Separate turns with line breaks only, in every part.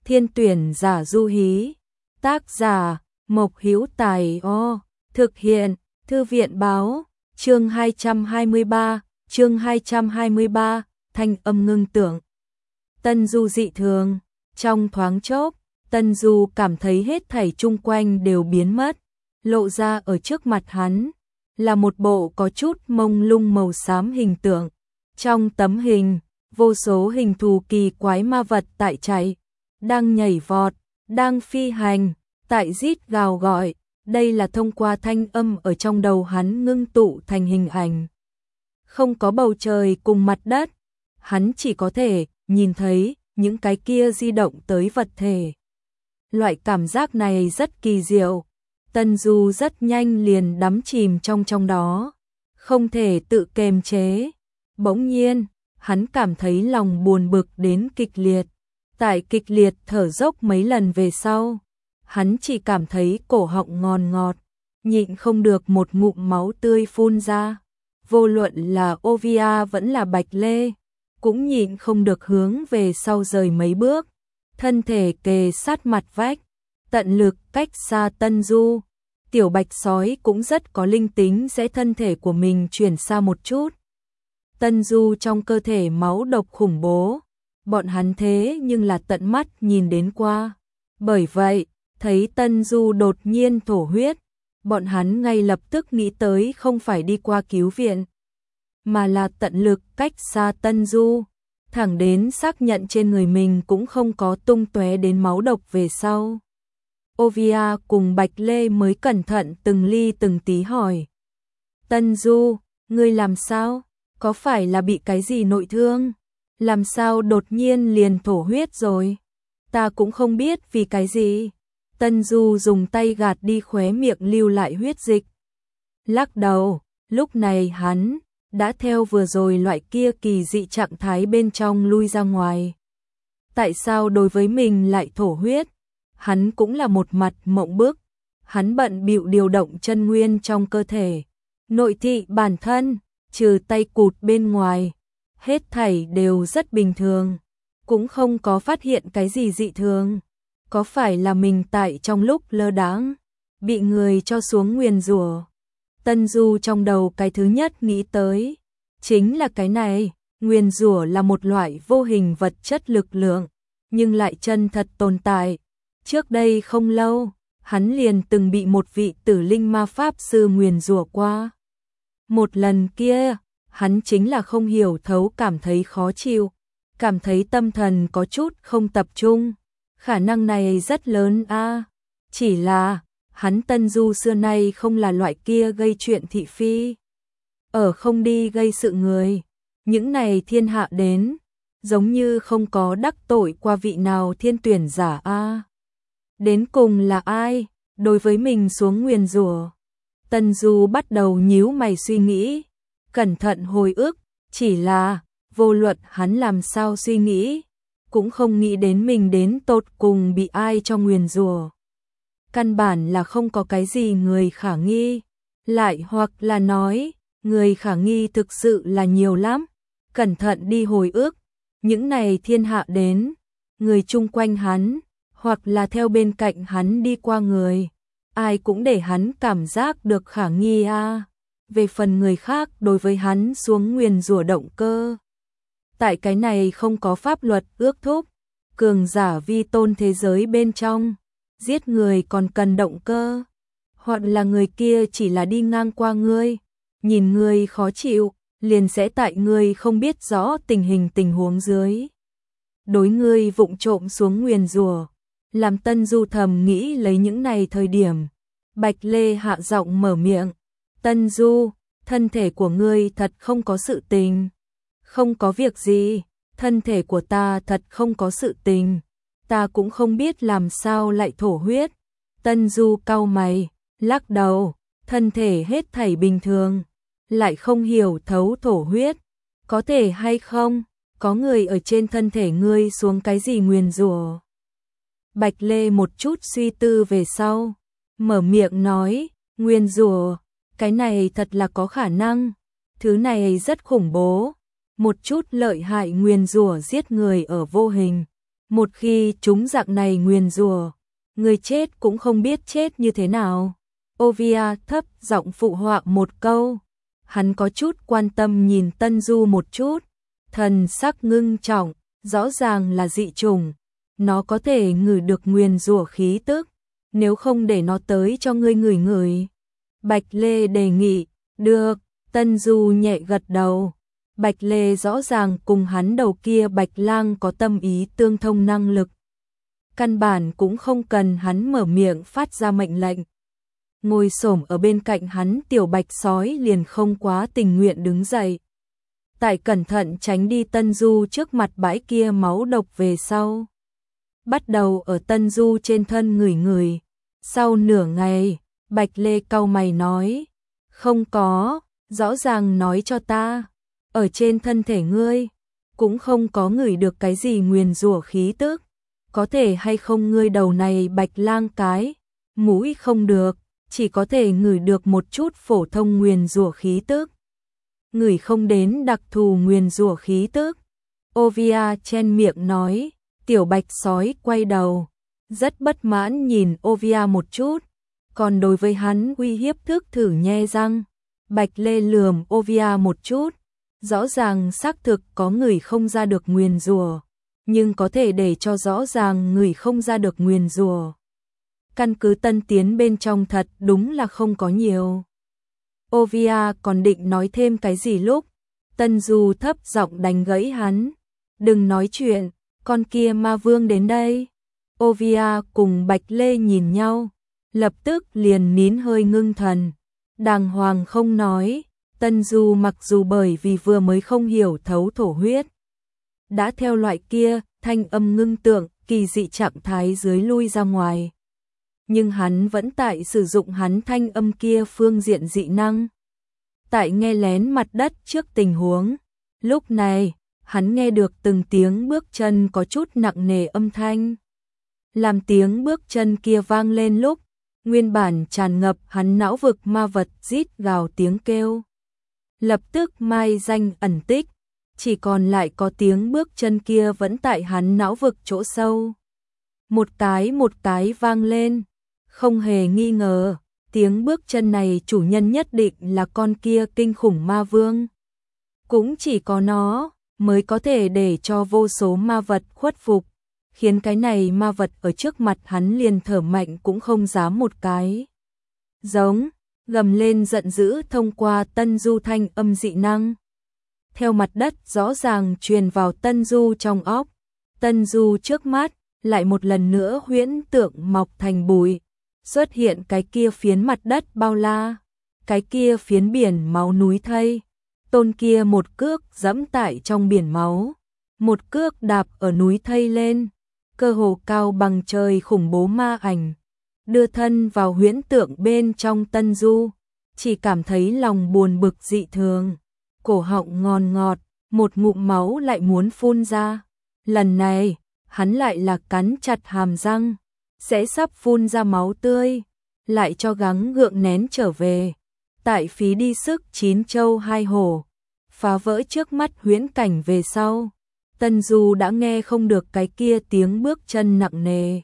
Thiên tuyển giả du hí. Tác giả Mộc Hữu Tài. Thực hiện Thư viện báo. Chương 223, thanh âm ngưng tưởng. Tân Du dị thường. Trong thoáng chốc, Tân Du cảm thấy hết thảy chung quanh đều biến mất, lộ ra ở trước mặt hắn là một bộ có chút mông lung màu xám hình tượng. Trong tấm hình, vô số hình thù kỳ quái ma vật tại chạy, đang nhảy vọt, đang phi hành, tại rít gào gọi. Đây là thông qua thanh âm ở trong đầu hắn ngưng tụ thành hình ảnh. Không có bầu trời cùng mặt đất, hắn chỉ có thể nhìn thấy những cái kia di động tới vật thể. Loại cảm giác này rất kỳ diệu. Tân Du rất nhanh liền đắm chìm trong đó, không thể tự kiềm chế. Bỗng nhiên, hắn cảm thấy lòng buồn bực đến kịch liệt. Tại kịch liệt thở dốc mấy lần về sau, hắn chỉ cảm thấy cổ họng ngòn ngọt, nhịn không được một ngụm máu tươi phun ra. Vô luận là Ovia vẫn là Bạch Lê, cũng nhịn không được hướng về sau rời mấy bước, thân thể kề sát mặt vách, tận lực cách xa Tân Du. Tiểu Bạch Sói cũng rất có linh tính, sẽ thân thể của mình chuyển xa một chút. Tân Du trong cơ thể máu độc khủng bố, bọn hắn thế nhưng là tận mắt nhìn đến qua. Bởi vậy, thấy Tân Du đột nhiên thổ huyết, bọn hắn ngay lập tức nghĩ tới không phải đi qua cứu viện, mà là tận lực cách xa Tân Du, thẳng đến xác nhận trên người mình cũng không có tung tóe đến máu độc về sau. Ovia cùng Bạch Lê mới cẩn thận từng ly từng tí hỏi: Tân Du, ngươi làm sao? Có phải là bị cái gì nội thương? Làm sao đột nhiên liền thổ huyết rồi? Ta cũng không biết vì cái gì. Tân Du dùng tay gạt đi khóe miệng lưu lại huyết dịch. Lắc đầu, lúc này hắn đã theo vừa rồi loại kia kỳ dị trạng thái bên trong lui ra ngoài. Tại sao đối với mình lại thổ huyết? Hắn cũng là một mặt mộng bức. Hắn bận bịu điều động chân nguyên trong cơ thể, nội thị bản thân, trừ tay cụt bên ngoài, hết thảy đều rất bình thường, cũng không có phát hiện cái gì dị thường. Có phải là mình tại trong lúc lơ đãng bị người cho xuống nguyền rủa? Tân Du trong đầu cái thứ nhất nghĩ tới chính là cái này. Nguyền rủa là một loại vô hình vật chất lực lượng, nhưng lại chân thật tồn tại. Trước đây không lâu, hắn liền từng bị một vị tử linh ma pháp sư nguyền rủa qua. Một lần kia, hắn chính là không hiểu thấu cảm thấy khó chịu, cảm thấy tâm thần có chút không tập trung. Khả năng này rất lớn a. Chỉ là, hắn Tân Du xưa nay không là loại kia gây chuyện thị phi. Ở không đi gây sự người. Những này thiên hạ đến, giống như không có đắc tội qua vị nào thiên tuyển giả a. Đến cùng là ai đối với mình xuống nguyền rủa? Tân Du bắt đầu nhíu mày suy nghĩ, cẩn thận hồi ức. Chỉ là, vô luận hắn làm sao suy nghĩ, cũng không nghĩ đến mình đến tột cùng bị ai cho nguyền rủa. Căn bản là không có cái gì người khả nghi, lại hoặc là nói, người khả nghi thực sự là nhiều lắm. Cẩn thận đi hồi ức, những này thiên hạ đến, người chung quanh hắn, hoặc là theo bên cạnh hắn đi qua người, ai cũng để hắn cảm giác được khả nghi a. Về phần người khác đối với hắn xuống nguyền rủa động cơ, tại cái này không có pháp luật ước thúc, cường giả vi tôn thế giới bên trong, giết người còn cần động cơ, hoặc là người kia chỉ là đi ngang qua ngươi, nhìn ngươi khó chịu, liền sẽ tại ngươi không biết rõ tình huống dưới, đối ngươi vụng trộm xuống nguyền rủa. Làm Tân Du thầm nghĩ lấy những này thời điểm, Bạch Lê hạ giọng mở miệng: Tân Du, thân thể của ngươi thật không có sự tình. Không có việc gì, thân thể của ta thật không có sự tình. Ta cũng không biết làm sao lại thổ huyết. Tân Du cau mày, lắc đầu, thân thể hết thảy bình thường, lại không hiểu thấu thổ huyết. Có thể hay không, có người ở trên thân thể ngươi xuống cái gì nguyền rủa? Bạch Lê một chút suy tư về sau, mở miệng nói: nguyền rủa, cái này thật là có khả năng. Thứ này rất khủng bố. Một chút lợi hại nguyền rủa giết người ở vô hình, Một khi chúng dạng này nguyền rủa, người chết cũng không biết chết như thế nào. Ovia thấp giọng phụ họa một câu. Hắn có chút quan tâm nhìn Tân Du một chút, thần sắc ngưng trọng, rõ ràng là dị chủng, nó có thể ngửi được nguyền rủa khí tức, nếu không để nó tới cho ngươi ngửi ngửi. Bạch Lê đề nghị, được, Tân Du nhẹ gật đầu. Bạch Lê rõ ràng cùng hắn đầu kia Bạch Lang có tâm ý tương thông năng lực. Căn bản cũng không cần hắn mở miệng phát ra mệnh lệnh. Ngồi xổm ở bên cạnh hắn tiểu bạch sói liền không quá tình nguyện đứng dậy. Tại cẩn thận tránh đi Tân Du trước mặt bãi kia máu độc về sau. Bắt đầu ở Tân Du trên thân ngửi ngửi. Sau nửa ngày, Bạch Lê cau mày nói, không có, rõ ràng nói cho ta, ở trên thân thể ngươi, cũng không có ngửi được cái gì nguyền rủa khí tức, có thể hay không ngươi đầu này Bạch Lang cái, mũi không được, chỉ có thể ngửi được một chút phổ thông nguyền rủa khí tức. Ngửi không đến đặc thù nguyền rủa khí tức. Ovia chen miệng nói, tiểu bạch sói quay đầu, rất bất mãn nhìn Ovia một chút, còn đối với hắn uy hiếp thức thử nhe răng. Bạch Lê lườm Ovia một chút, rõ ràng xác thực có người không ra được nguyền rủa, nhưng có thể để cho rõ ràng người không ra được nguyền rủa. Căn cứ tân tiến bên trong thật đúng là không có nhiều. Ovia còn định nói thêm cái gì lúc Tân Du thấp giọng đánh gãy hắn, đừng nói chuyện, con kia ma vương đến đây. Ovia cùng Bạch Lê nhìn nhau, lập tức liền nín hơi ngưng thần, đàng hoàng không nói. Tân Du mặc dù bởi vì vừa mới không hiểu thấu thổ huyết, đã theo loại kia thanh âm ngưng tượng kỳ dị trạng thái dưới lui ra ngoài, nhưng hắn vẫn tại sử dụng hắn thanh âm kia phương diện dị năng. Tại nghe lén mặt đất trước tình huống, lúc này, hắn nghe được từng tiếng bước chân có chút nặng nề âm thanh. Làm tiếng bước chân kia vang lên lúc, nguyên bản tràn ngập hắn não vực ma vật rít gào tiếng kêu. Lập tức mai danh ẩn tích, chỉ còn lại có tiếng bước chân kia vẫn tại hắn não vực chỗ sâu. Một cái vang lên, không hề nghi ngờ, tiếng bước chân này chủ nhân nhất định là con kia kinh khủng ma vương. Cũng chỉ có nó mới có thể để cho vô số ma vật khuất phục, khiến cái này ma vật ở trước mặt hắn liền thở mạnh cũng không dám một cái. Giống, gầm lên giận dữ thông qua Tân Du thanh âm dị năng. Theo mặt đất rõ ràng truyền vào Tân Du trong óc, Tân Du trước mắt lại một lần nữa huyễn tượng mọc thành bụi, xuất hiện cái kia phiến mặt đất bao la, cái kia phiến biển máu núi thây, tôn kia một cước giẫm tại trong biển máu, một cước đạp ở núi thây lên, cơ hồ cao bằng trời khủng bố ma ảnh, đưa thân vào huyễn tượng bên trong Tân Du, chỉ cảm thấy lòng buồn bực dị thường, cổ họng ngon ngọt, một ngụm máu lại muốn phun ra. Lần này, hắn lại là cắn chặt hàm răng, sẽ sắp phun ra máu tươi, lại cho gắng gượng nén trở về. Tại phí đi sức 9 châu 2 hổ, phá vỡ trước mắt huyễn cảnh về sau, Tân Du đã nghe không được cái kia tiếng bước chân nặng nề.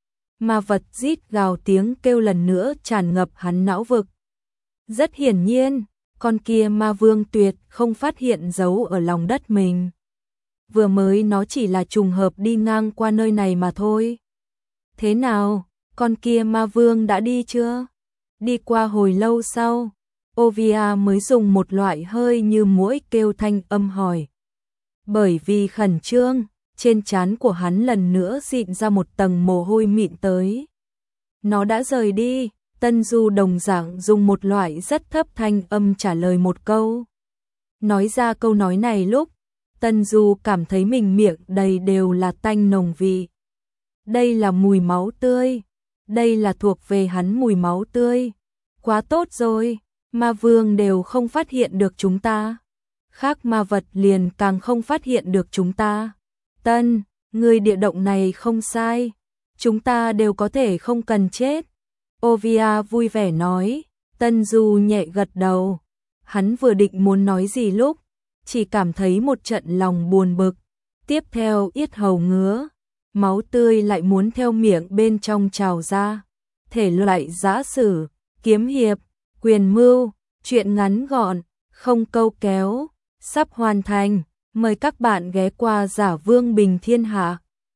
Ma vật rít gào tiếng kêu lần nữa tràn ngập hắn não vực. Rất hiển nhiên, con kia ma vương tuyệt không phát hiện dấu ở lòng đất mình. Vừa mới nó chỉ là trùng hợp đi ngang qua nơi này mà thôi. Thế nào, con kia ma vương đã đi chưa? Đi qua hồi lâu sau, Ovia mới dùng một loại hơi như muỗi kêu thanh âm hỏi. Bởi vì khẩn trương, trên trán của hắn lần nữa dịn ra một tầng mồ hôi mịn tới. Nó đã rời đi, Tân Du đồng dạng dùng một loại rất thấp thanh âm trả lời một câu. Nói ra câu nói này lúc, Tân Du cảm thấy mình miệng đầy đều là tanh nồng vị. Đây là mùi máu tươi, đây là thuộc về hắn mùi máu tươi. Quá tốt rồi, ma vương đều không phát hiện được chúng ta. Khác ma vật liền càng không phát hiện được chúng ta. Tân, người địa động này không sai, chúng ta đều có thể không cần chết. Ovia vui vẻ nói, Tân Du nhẹ gật đầu. Hắn vừa định muốn nói gì lúc, chỉ cảm thấy một trận lòng buồn bực, tiếp theo yết hầu ngứa, máu tươi lại muốn theo miệng bên trong trào ra. Thể loại giã sử, kiếm hiệp, quyền mưu, truyện ngắn gọn, không câu kéo, sắp hoàn thành. Mời các bạn ghé qua Giả Vương Bình Thiên Hạ.